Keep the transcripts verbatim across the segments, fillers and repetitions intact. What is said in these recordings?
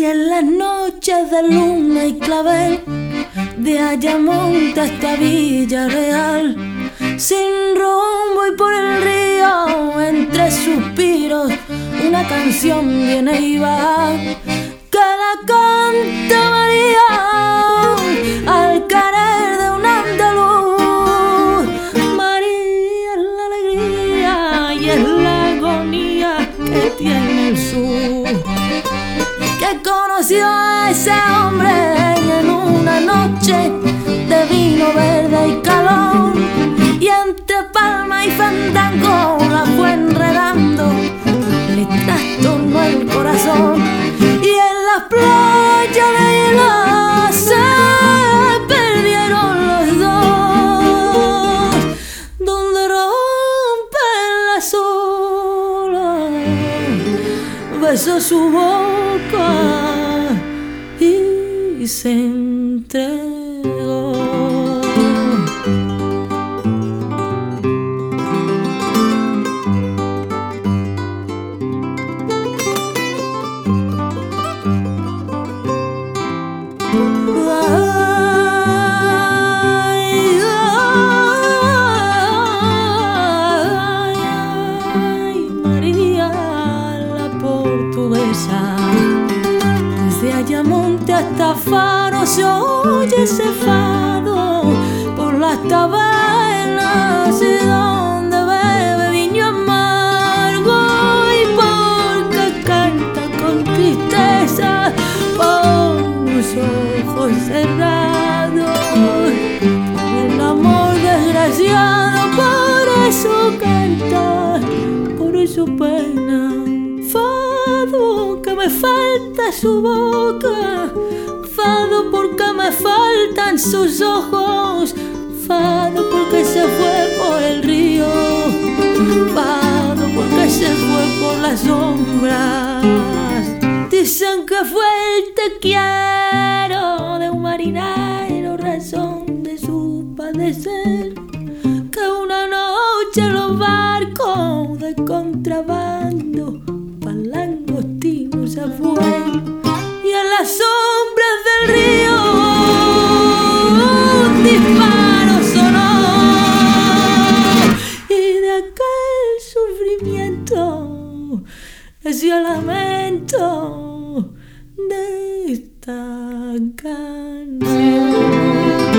en las noches de luna y clavel, de Ayamonte hasta Villarreal, sin rumbo y por el río, entre suspiros, una canción viene y va, que la canta María al querer de un andaluz. María es la alegría y es la agonía que tiene el sur, que conoció a ese hombre en una noche de vino verde y calor, y entre palma y fandango la fue enredando, le trastornó el corazón, y en las playas de Isla se perdieron los dos, donde rompen las olas, besó su boca y se entregó. Desde Ayamonte hasta Faro se oye ese fado, por las tabernas y donde bebe viño amargo, y porque canta con tristeza por los ojos cerrados, por el amor desgraciado, por eso canta, por eso pena. Fado que me falta su boca, fado porque me faltan sus ojos, fado porque se fue por el río, fado porque se fue por las sombras. Dicen que fue el te quiero de un marinero, razón de su padecer, que una noche en los barcos de contrabando langostino se fue, y en las sombras del río un disparo sonó, y de aquel sufrimiento nació el lamento de esta canción.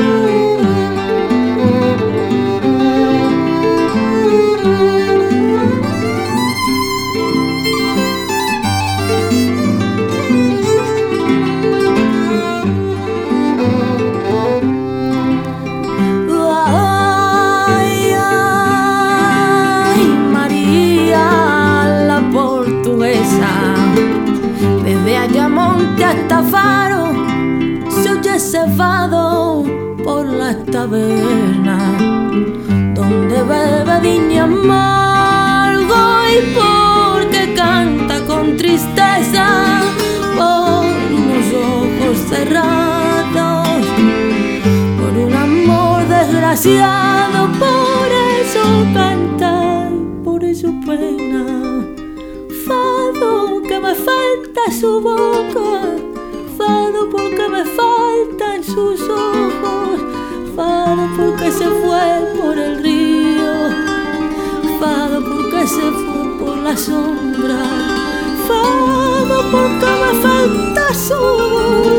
Desde Ayamonte hasta Faro se oye ese fado por las tabernas, donde bebe viña amargo, y porque canta con tristeza por unos ojos cerrados, por un amor desgraciado, por eso canta, por eso pena. Fado que me falta su boca, fado porque me faltan sus ojos, fado porque se fue por el río, fado porque se fue por la sombra, fado porque me falta su boca.